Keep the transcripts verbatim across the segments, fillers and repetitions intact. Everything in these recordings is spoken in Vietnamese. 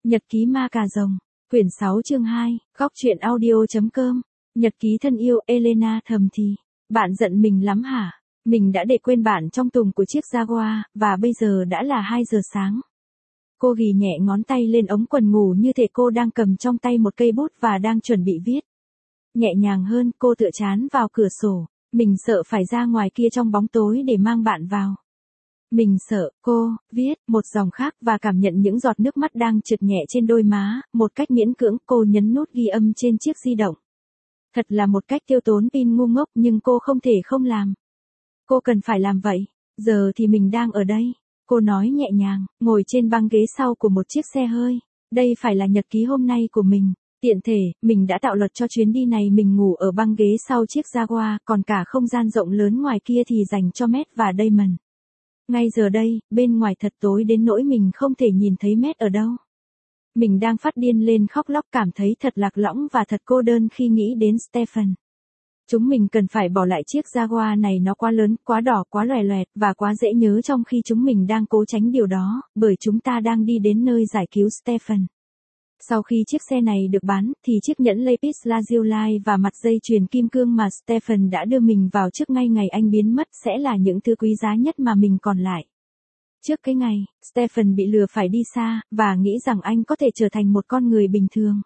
Nhật ký ma cà rồng, quyển sáu chương hai, góc truyện audio.com, nhật ký thân yêu. Elena thầm thì, bạn giận mình lắm hả? Mình đã để quên bạn trong thùng của chiếc Jaguar, và bây giờ đã là hai giờ sáng. Cô ghi nhẹ ngón tay lên ống quần ngủ như thể cô đang cầm trong tay một cây bút và đang chuẩn bị viết. Nhẹ nhàng hơn, cô tựa trán vào cửa sổ. Mình sợ phải ra ngoài kia trong bóng tối để mang bạn vào. Mình sợ, cô, viết, một dòng khác và cảm nhận những giọt nước mắt đang trượt nhẹ trên đôi má, một cách miễn cưỡng. Cô nhấn nút ghi âm trên chiếc di động. Thật là một cách tiêu tốn pin ngu ngốc, nhưng cô không thể không làm. Cô cần phải làm vậy. Giờ thì mình đang ở đây. Cô nói nhẹ nhàng, ngồi trên băng ghế sau của một chiếc xe hơi. Đây phải là nhật ký hôm nay của mình. Tiện thể, mình đã tạo luật cho chuyến đi này. Mình ngủ ở băng ghế sau chiếc Jaguar, còn cả không gian rộng lớn ngoài kia thì dành cho Matt và Damon. Ngay giờ đây, bên ngoài thật tối đến nỗi mình không thể nhìn thấy Matt ở đâu. Mình đang phát điên lên khóc lóc, cảm thấy thật lạc lõng và thật cô đơn khi nghĩ đến Stephen. Chúng mình cần phải bỏ lại chiếc Jaguar này, nó quá lớn, quá đỏ, quá loè loẹt và quá dễ nhớ, trong khi chúng mình đang cố tránh điều đó, bởi chúng ta đang đi đến nơi giải cứu Stephen. Sau khi chiếc xe này được bán, thì chiếc nhẫn lapis lazuli và mặt dây chuyền kim cương mà Stephen đã đưa mình vào trước ngay ngày anh biến mất sẽ là những thứ quý giá nhất mà mình còn lại. Trước cái ngày, Stephen bị lừa phải đi xa, và nghĩ rằng anh có thể trở thành một con người bình thường.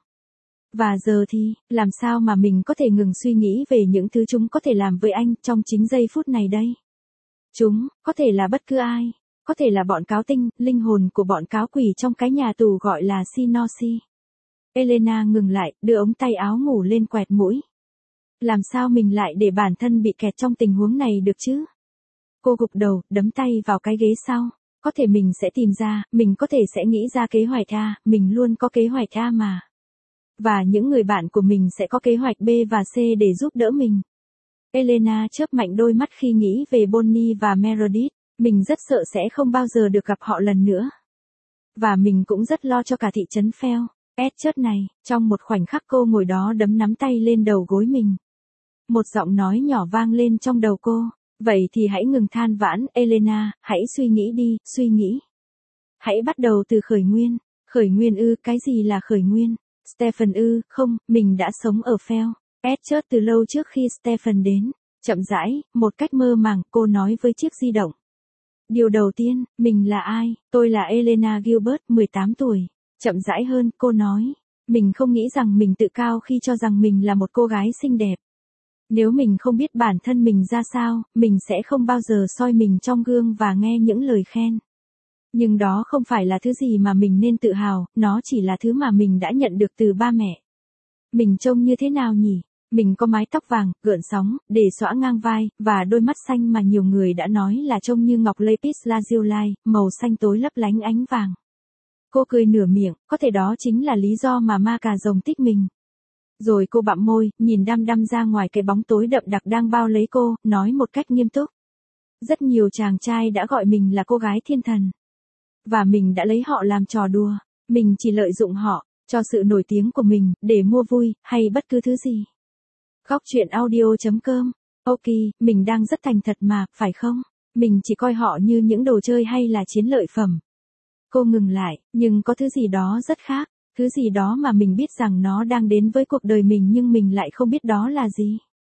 Và giờ thì, làm sao mà mình có thể ngừng suy nghĩ về những thứ chúng có thể làm với anh trong chính giây phút này đây? Chúng, có thể là bất cứ ai. Có thể là bọn cáo tinh, linh hồn của bọn cáo quỷ trong cái nhà tù gọi là Sinosi. Elena ngừng lại, đưa ống tay áo ngủ lên quẹt mũi. Làm sao mình lại để bản thân bị kẹt trong tình huống này được chứ? Cô gục đầu, đấm tay vào cái ghế sau. Có thể mình sẽ tìm ra, mình có thể sẽ nghĩ ra kế hoạch A, mình luôn có kế hoạch A mà. Và những người bạn của mình sẽ có kế hoạch B và C để giúp đỡ mình. Elena chớp mạnh đôi mắt khi nghĩ về Bonnie và Meredith. Mình rất sợ sẽ không bao giờ được gặp họ lần nữa. Và mình cũng rất lo cho cả thị trấn Phèo. Ed chớt này, trong một khoảnh khắc cô ngồi đó đấm nắm tay lên đầu gối mình. Một giọng nói nhỏ vang lên trong đầu cô. Vậy thì hãy ngừng than vãn, Elena, hãy suy nghĩ đi, suy nghĩ. Hãy bắt đầu từ khởi nguyên. Khởi nguyên ư, cái gì là khởi nguyên? Stephen ư, không, mình đã sống ở Phèo. Ed chớt từ lâu trước khi Stephen đến. Chậm rãi, một cách mơ màng, cô nói với chiếc di động. Điều đầu tiên, mình là ai? Tôi là Elena Gilbert, mười tám tuổi. Chậm rãi hơn, cô nói. Mình không nghĩ rằng mình tự cao khi cho rằng mình là một cô gái xinh đẹp. Nếu mình không biết bản thân mình ra sao, mình sẽ không bao giờ soi mình trong gương và nghe những lời khen. Nhưng đó không phải là thứ gì mà mình nên tự hào, nó chỉ là thứ mà mình đã nhận được từ ba mẹ. Mình trông như thế nào nhỉ? Mình có mái tóc vàng, gợn sóng, để xõa ngang vai, và đôi mắt xanh mà nhiều người đã nói là trông như ngọc lapis lazuli, màu xanh tối lấp lánh ánh vàng. Cô cười nửa miệng, có thể đó chính là lý do mà ma cà rồng thích mình. Rồi cô bặm môi, nhìn đăm đăm ra ngoài cái bóng tối đậm đặc đang bao lấy cô, nói một cách nghiêm túc. Rất nhiều chàng trai đã gọi mình là cô gái thiên thần. Và mình đã lấy họ làm trò đùa, mình chỉ lợi dụng họ, cho sự nổi tiếng của mình, để mua vui, hay bất cứ thứ gì. Góc truyện audio.com. Ok, mình đang rất thành thật mà, phải không? Mình chỉ coi họ như những đồ chơi hay là chiến lợi phẩm. Cô ngừng lại, nhưng có thứ gì đó rất khác, thứ gì đó mà mình biết rằng nó đang đến với cuộc đời mình nhưng mình lại không biết đó là gì.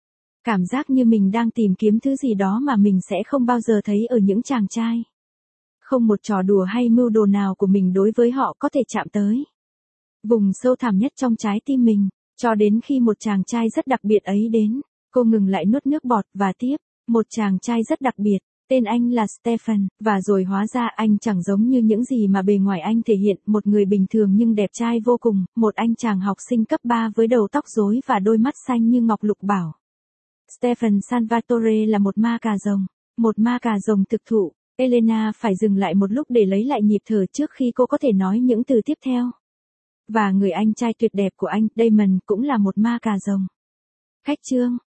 Cảm giác như mình đang tìm kiếm thứ gì đó mà mình sẽ không bao giờ thấy ở những chàng trai. Không một trò đùa hay mưu đồ nào của mình đối với họ có thể chạm tới. Vùng sâu thẳm nhất trong trái tim mình. Cho đến khi một chàng trai rất đặc biệt ấy đến, cô ngừng lại nuốt nước bọt và tiếp, một chàng trai rất đặc biệt, tên anh là Stephen, và rồi hóa ra anh chẳng giống như những gì mà bề ngoài anh thể hiện, một người bình thường nhưng đẹp trai vô cùng, một anh chàng học sinh cấp ba với đầu tóc rối và đôi mắt xanh như ngọc lục bảo. Stephen Salvatore là một ma cà rồng, một ma cà rồng thực thụ. Elena phải dừng lại một lúc để lấy lại nhịp thở trước khi cô có thể nói những từ tiếp theo. Và người anh trai tuyệt đẹp của anh, Damon, cũng là một ma cà rồng. Khách chương.